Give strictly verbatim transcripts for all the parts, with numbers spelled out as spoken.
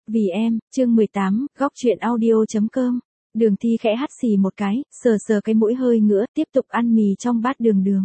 Vì em, chương mười tám, góc truyện audio.com. Đường Thi khẽ hắt xì một cái, sờ sờ cái mũi hơi ngứa, tiếp tục ăn mì trong bát đường đường.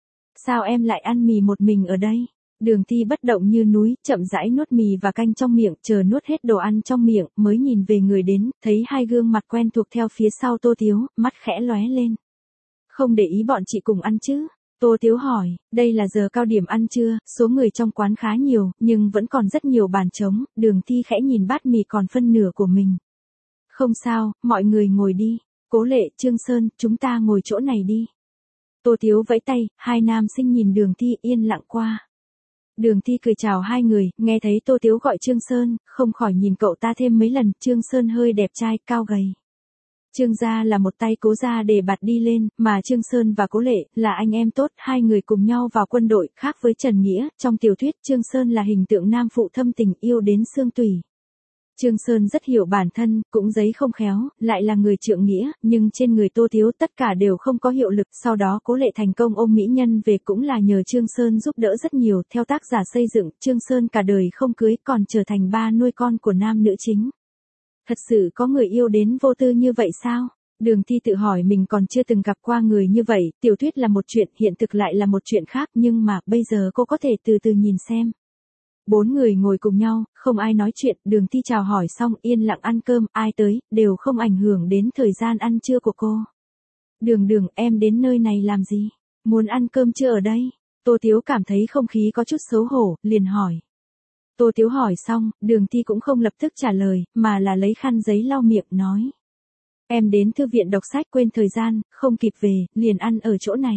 Sao em lại ăn mì một mình ở đây? Đường Thi bất động như núi, chậm rãi nuốt mì và canh trong miệng, chờ nuốt hết đồ ăn trong miệng, mới nhìn về người đến, thấy hai gương mặt quen thuộc theo phía sau Tô Tiếu, mắt khẽ lóe lên. Không để ý bọn chị cùng ăn chứ? Tô Tiếu hỏi, đây là giờ cao điểm ăn trưa, số người trong quán khá nhiều, nhưng vẫn còn rất nhiều bàn trống, Đường Thi khẽ nhìn bát mì còn phân nửa của mình. Không sao, mọi người ngồi đi. Cố Lệ, Trương Sơn, chúng ta ngồi chỗ này đi. Tô Tiếu vẫy tay, hai nam sinh nhìn Đường Thi yên lặng qua. Đường Thi cười chào hai người, nghe thấy Tô Tiếu gọi Trương Sơn, không khỏi nhìn cậu ta thêm mấy lần, Trương Sơn hơi đẹp trai, cao gầy. Trương gia là một tay Cố gia để bạt đi lên, mà Trương Sơn và Cố Lệ là anh em tốt, hai người cùng nhau vào quân đội, khác với Trần Nghĩa, trong tiểu thuyết Trương Sơn là hình tượng nam phụ thâm tình yêu đến xương tủy. Trương Sơn rất hiểu bản thân, cũng giấy không khéo, lại là người trượng nghĩa, nhưng trên người Tô Tiếu tất cả đều không có hiệu lực, sau đó Cố Lệ thành công ôm mỹ nhân về cũng là nhờ Trương Sơn giúp đỡ rất nhiều, theo tác giả xây dựng, Trương Sơn cả đời không cưới còn trở thành ba nuôi con của nam nữ chính. Thật sự có người yêu đến vô tư như vậy sao? Đường Thi tự hỏi mình còn chưa từng gặp qua người như vậy, tiểu thuyết là một chuyện, hiện thực lại là một chuyện khác, nhưng mà bây giờ cô có thể từ từ nhìn xem. Bốn người ngồi cùng nhau, không ai nói chuyện, Đường Thi chào hỏi xong yên lặng ăn cơm, ai tới, đều không ảnh hưởng đến thời gian ăn trưa của cô. Đường Đường, em đến nơi này làm gì? Muốn ăn cơm trưa ở đây? Tô Tiếu cảm thấy không khí có chút xấu hổ, liền hỏi. Tô Tiếu hỏi xong, Đường Thi cũng không lập tức trả lời, mà là lấy khăn giấy lau miệng, nói. Em đến thư viện đọc sách quên thời gian, không kịp về, liền ăn ở chỗ này.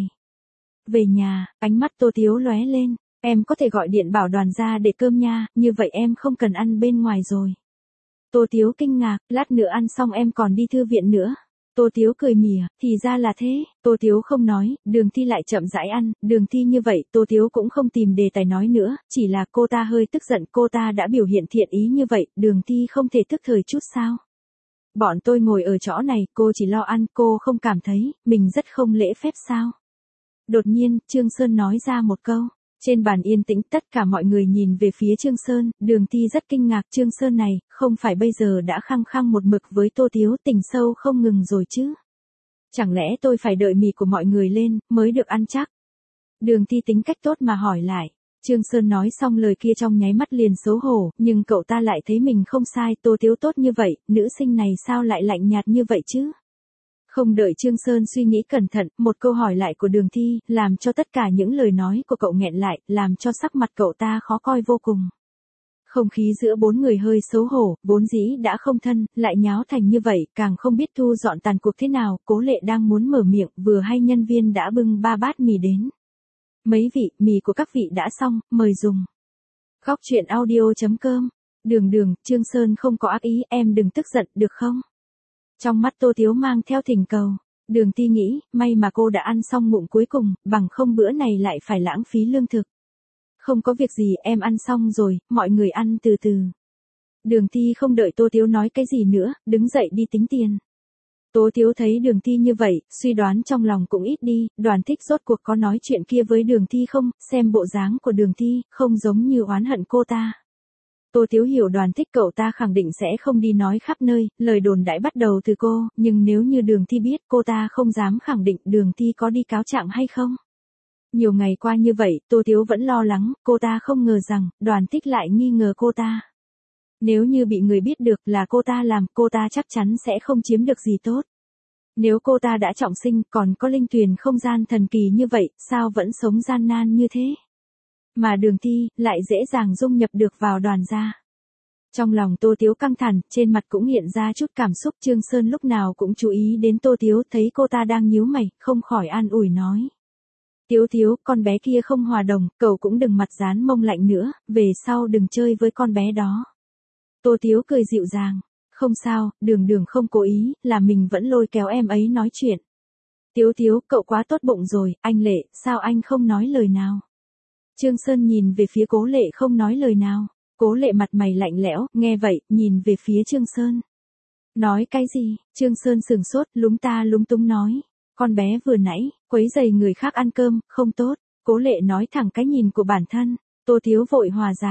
Về nhà, ánh mắt Tô Tiếu lóe lên, em có thể gọi điện bảo đoàn ra để cơm nha, như vậy em không cần ăn bên ngoài rồi. Tô Tiếu kinh ngạc, lát nữa ăn xong em còn đi thư viện nữa. Tô Tiếu cười mỉa, thì ra là thế, Tô Tiếu không nói, Đường Thi lại chậm rãi ăn, Đường Thi như vậy, Tô Tiếu cũng không tìm đề tài nói nữa, chỉ là cô ta hơi tức giận, cô ta đã biểu hiện thiện ý như vậy, Đường Thi không thể tức thời chút sao. Bọn tôi ngồi ở chỗ này, cô chỉ lo ăn, cô không cảm thấy, mình rất không lễ phép sao. Đột nhiên, Trương Sơn nói ra một câu. Trên bàn yên tĩnh tất cả mọi người nhìn về phía Trương Sơn, Đường Thi rất kinh ngạc, Trương Sơn này, không phải bây giờ đã khăng khăng một mực với Tô Tiếu, tình sâu không ngừng rồi chứ. Chẳng lẽ tôi phải đợi mì của mọi người lên, mới được ăn chắc? Đường Thi tính cách tốt mà hỏi lại. Trương Sơn nói xong lời kia trong nháy mắt liền xấu hổ, nhưng cậu ta lại thấy mình không sai, Tô Tiếu tốt như vậy, nữ sinh này sao lại lạnh nhạt như vậy chứ? Không đợi Trương Sơn suy nghĩ cẩn thận, một câu hỏi lại của Đường Thi, làm cho tất cả những lời nói của cậu nghẹn lại, làm cho sắc mặt cậu ta khó coi vô cùng. Không khí giữa bốn người hơi xấu hổ, vốn dĩ đã không thân, lại nháo thành như vậy, càng không biết thu dọn tàn cuộc thế nào, Cố Lệ đang muốn mở miệng, vừa hay nhân viên đã bưng ba bát mì đến. Mấy vị, mì của các vị đã xong, mời dùng. Góc truyện audio.com. Đường Đường, Trương Sơn không có ác ý, em đừng tức giận, được không? Trong mắt Tô Tiếu mang theo thỉnh cầu, Đường Thi nghĩ, may mà cô đã ăn xong ngụm cuối cùng, bằng không bữa này lại phải lãng phí lương thực. Không có việc gì, em ăn xong rồi, mọi người ăn từ từ. Đường Thi không đợi Tô Tiếu nói cái gì nữa, đứng dậy đi tính tiền. Tô Tiếu thấy Đường Thi như vậy, suy đoán trong lòng cũng ít đi, Đoàn Thích rốt cuộc có nói chuyện kia với Đường Thi không, xem bộ dáng của Đường Thi, không giống như oán hận cô ta. Tô Tiếu hiểu Đoàn Thích cậu ta khẳng định sẽ không đi nói khắp nơi, lời đồn đãi bắt đầu từ cô, nhưng nếu như Đường Thi biết, cô ta không dám khẳng định Đường Thi có đi cáo trạng hay không. Nhiều ngày qua như vậy, Tô Tiếu vẫn lo lắng, cô ta không ngờ rằng, Đoàn Thích lại nghi ngờ cô ta. Nếu như bị người biết được là cô ta làm, cô ta chắc chắn sẽ không chiếm được gì tốt. Nếu cô ta đã trọng sinh, còn có linh tuyền không gian thần kỳ như vậy, sao vẫn sống gian nan như thế? Mà Đường Thi, lại dễ dàng dung nhập được vào đoàn gia. Trong lòng Tô Tiếu căng thẳng, trên mặt cũng hiện ra chút cảm xúc, Trương Sơn lúc nào cũng chú ý đến Tô Tiếu, thấy cô ta đang nhíu mày, không khỏi an ủi nói. Tiếu Tiếu, con bé kia không hòa đồng, cậu cũng đừng mặt dán mông lạnh nữa, về sau đừng chơi với con bé đó. Tô Tiếu cười dịu dàng, không sao, Đường Đường không cố ý, là mình vẫn lôi kéo em ấy nói chuyện. Tiếu Tiếu, cậu quá tốt bụng rồi, anh Lệ, sao anh không nói lời nào? Trương Sơn nhìn về phía Cố Lệ không nói lời nào. Cố Lệ mặt mày lạnh lẽo, nghe vậy, nhìn về phía Trương Sơn. Nói cái gì? Trương Sơn sừng sốt, lúng ta lúng túng nói. Con bé vừa nãy, quấy rầy người khác ăn cơm, không tốt. Cố Lệ nói thẳng cái nhìn của bản thân. Tô Thiếu vội hòa giải.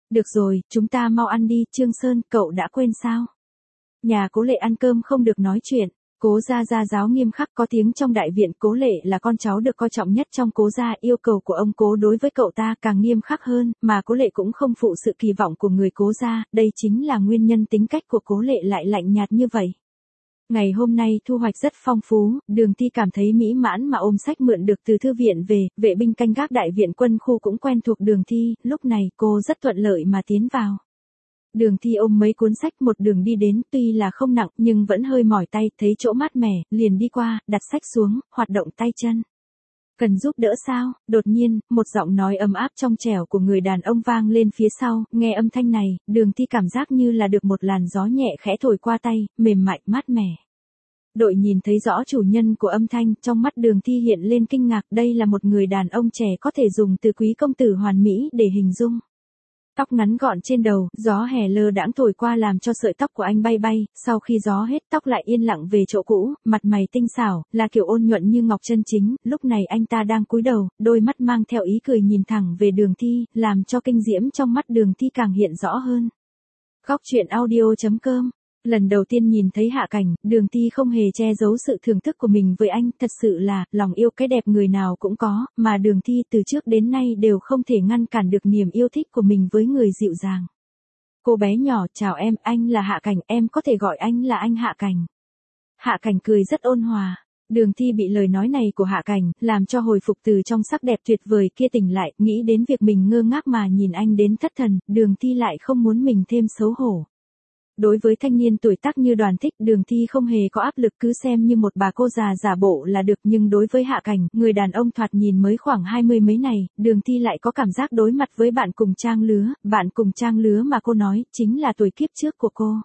Được rồi, chúng ta mau ăn đi, Trương Sơn, cậu đã quên sao? Nhà Cố Lệ ăn cơm không được nói chuyện. Cố gia gia giáo nghiêm khắc, có tiếng trong đại viện. Cố Lệ là con cháu được coi trọng nhất trong Cố gia, yêu cầu của ông Cố đối với cậu ta càng nghiêm khắc hơn, mà Cố Lệ cũng không phụ sự kỳ vọng của người Cố gia, đây chính là nguyên nhân tính cách của Cố Lệ lại lạnh nhạt như vậy. Ngày hôm nay thu hoạch rất phong phú, Đường Thi cảm thấy mỹ mãn mà ôm sách mượn được từ thư viện về, vệ binh canh gác đại viện quân khu cũng quen thuộc Đường Thi, lúc này cô rất thuận lợi mà tiến vào. Đường Thi ôm mấy cuốn sách một đường đi đến, tuy là không nặng nhưng vẫn hơi mỏi tay, thấy chỗ mát mẻ, liền đi qua, đặt sách xuống, hoạt động tay chân. Cần giúp đỡ sao? Đột nhiên, một giọng nói ấm áp trong trẻo của người đàn ông vang lên phía sau, nghe âm thanh này, Đường Thi cảm giác như là được một làn gió nhẹ khẽ thổi qua tay, mềm mại, mát mẻ. Đội nhìn thấy rõ chủ nhân của âm thanh, trong mắt Đường Thi hiện lên kinh ngạc, đây là một người đàn ông trẻ có thể dùng từ quý công tử hoàn mỹ để hình dung. Tóc ngắn gọn trên đầu, gió hè lơ đãng thổi qua làm cho sợi tóc của anh bay bay, sau khi gió hết tóc lại yên lặng về chỗ cũ, mặt mày tinh xảo, là kiểu ôn nhuận như ngọc chân chính, lúc này anh ta đang cúi đầu, đôi mắt mang theo ý cười nhìn thẳng về Đường Thi, làm cho kinh diễm trong mắt Đường Thi càng hiện rõ hơn. Góc truyện audio chấm com. Lần đầu tiên nhìn thấy Hạ Cảnh, Đường Thi không hề che giấu sự thưởng thức của mình với anh, thật sự là, lòng yêu cái đẹp người nào cũng có, mà Đường Thi từ trước đến nay đều không thể ngăn cản được niềm yêu thích của mình với người dịu dàng. Cô bé nhỏ, chào em, anh là Hạ Cảnh, em có thể gọi anh là anh Hạ Cảnh. Hạ Cảnh cười rất ôn hòa. Đường Thi bị lời nói này của Hạ Cảnh, làm cho hồi phục từ trong sắc đẹp tuyệt vời kia tỉnh lại, nghĩ đến việc mình ngơ ngác mà nhìn anh đến thất thần, Đường Thi lại không muốn mình thêm xấu hổ. Đối với thanh niên tuổi tác như Đoàn Thích, Đường Thi không hề có áp lực, cứ xem như một bà cô già giả bộ là được, nhưng đối với Hạ Cảnh, người đàn ông thoạt nhìn mới khoảng hai mươi mấy này, Đường Thi lại có cảm giác đối mặt với bạn cùng trang lứa, bạn cùng trang lứa mà cô nói, chính là tuổi kiếp trước của cô.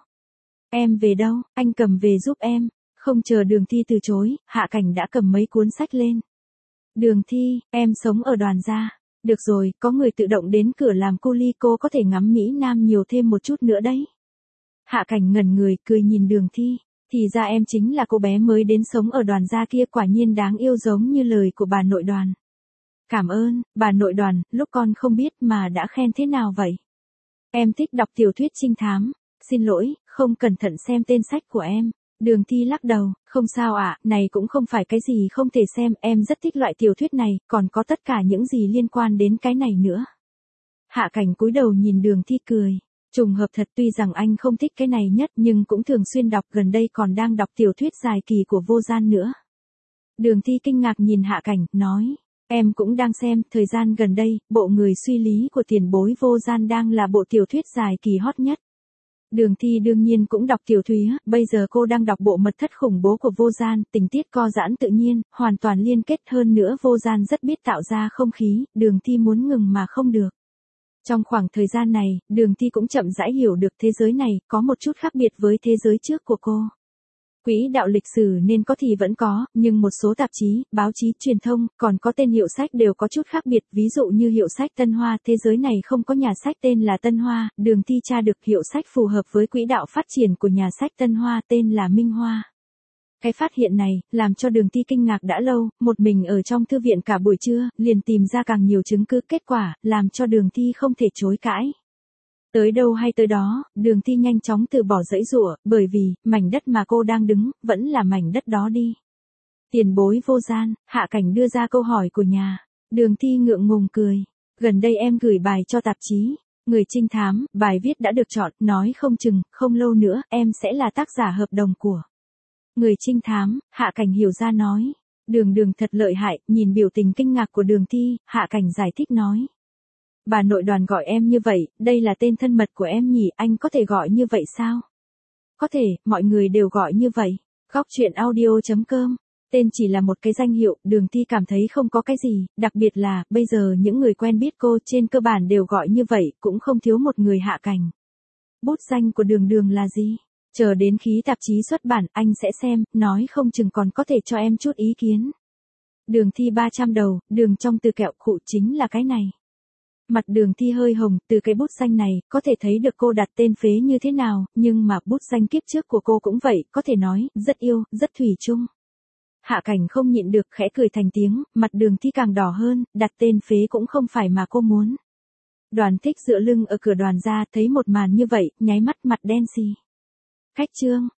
Em về đâu, anh cầm về giúp em. Không chờ Đường Thi từ chối, Hạ Cảnh đã cầm mấy cuốn sách lên. Đường Thi, em sống ở Đoàn gia. Được rồi, có người tự động đến cửa làm cu li, cô có thể ngắm Mỹ Nam nhiều thêm một chút nữa đấy. Hạ Cảnh ngẩn người, cười nhìn Đường Thi, thì ra em chính là cô bé mới đến sống ở Đoàn gia kia, quả nhiên đáng yêu giống như lời của bà nội Đoàn. Cảm ơn, bà nội Đoàn, lúc con không biết mà đã khen thế nào vậy? Em thích đọc tiểu thuyết trinh thám, xin lỗi, không cẩn thận xem tên sách của em. Đường Thi lắc đầu, không sao ạ, à, này cũng không phải cái gì không thể xem, em rất thích loại tiểu thuyết này, còn có tất cả những gì liên quan đến cái này nữa. Hạ Cảnh cúi đầu nhìn Đường Thi cười. Trùng hợp thật, tuy rằng anh không thích cái này nhất nhưng cũng thường xuyên đọc, gần đây còn đang đọc tiểu thuyết dài kỳ của Vô Gian nữa. Đường Thi kinh ngạc nhìn Hạ Cảnh, nói, em cũng đang xem, thời gian gần đây, bộ Người suy lý của tiền bối Vô Gian đang là bộ tiểu thuyết dài kỳ hot nhất. Đường Thi đương nhiên cũng đọc tiểu thuyết, bây giờ cô đang đọc bộ Mật thất khủng bố của Vô Gian, tình tiết co giãn tự nhiên, hoàn toàn liên kết, hơn nữa Vô Gian rất biết tạo ra không khí, Đường Thi muốn ngừng mà không được. Trong khoảng thời gian này, Đường Thi cũng chậm rãi hiểu được thế giới này, có một chút khác biệt với thế giới trước của cô. Quỹ đạo lịch sử nên có thì vẫn có, nhưng một số tạp chí, báo chí, truyền thông, còn có tên hiệu sách đều có chút khác biệt, ví dụ như hiệu sách Tân Hoa, thế giới này không có nhà sách tên là Tân Hoa, Đường Thi tra được hiệu sách phù hợp với quỹ đạo phát triển của nhà sách Tân Hoa tên là Minh Hoa. Cái phát hiện này, làm cho Đường Thi kinh ngạc đã lâu, một mình ở trong thư viện cả buổi trưa, liền tìm ra càng nhiều chứng cứ, kết quả, làm cho Đường Thi không thể chối cãi. Tới đâu hay tới đó, Đường Thi nhanh chóng từ bỏ dãy dụa, bởi vì, mảnh đất mà cô đang đứng, vẫn là mảnh đất đó đi. Tiền bối Vô Gian, Hạ Cảnh đưa ra câu hỏi của nhà. Đường Thi ngượng ngùng cười. Gần đây em gửi bài cho tạp chí, Người trinh thám, bài viết đã được chọn, nói không chừng, không lâu nữa, em sẽ là tác giả hợp đồng của Người trinh thám, Hạ Cảnh hiểu ra nói. Đường Đường thật lợi hại, nhìn biểu tình kinh ngạc của Đường Thi, Hạ Cảnh giải thích nói. Bà nội Đoàn gọi em như vậy, đây là tên thân mật của em nhỉ, anh có thể gọi như vậy sao? Có thể, mọi người đều gọi như vậy. Góc truyện audio chấm com. Tên chỉ là một cái danh hiệu, Đường Thi cảm thấy không có cái gì, đặc biệt là, bây giờ những người quen biết cô trên cơ bản đều gọi như vậy, cũng không thiếu một người Hạ Cảnh. Bút danh của Đường Đường là gì? Chờ đến khi tạp chí xuất bản, anh sẽ xem, nói không chừng còn có thể cho em chút ý kiến. Đường Thi ba trăm đầu, đường trong từ kẹo khụ chính là cái này. Mặt Đường Thi hơi hồng, từ cái bút danh này, có thể thấy được cô đặt tên phế như thế nào, nhưng mà bút danh kiếp trước của cô cũng vậy, có thể nói, rất yêu, rất thủy chung. Hạ Cảnh không nhịn được, khẽ cười thành tiếng, mặt Đường Thi càng đỏ hơn, đặt tên phế cũng không phải mà cô muốn. Đoàn Thích dựa lưng ở cửa đoàn ra, thấy một màn như vậy, nháy mắt mặt đen xì. Khách Trương,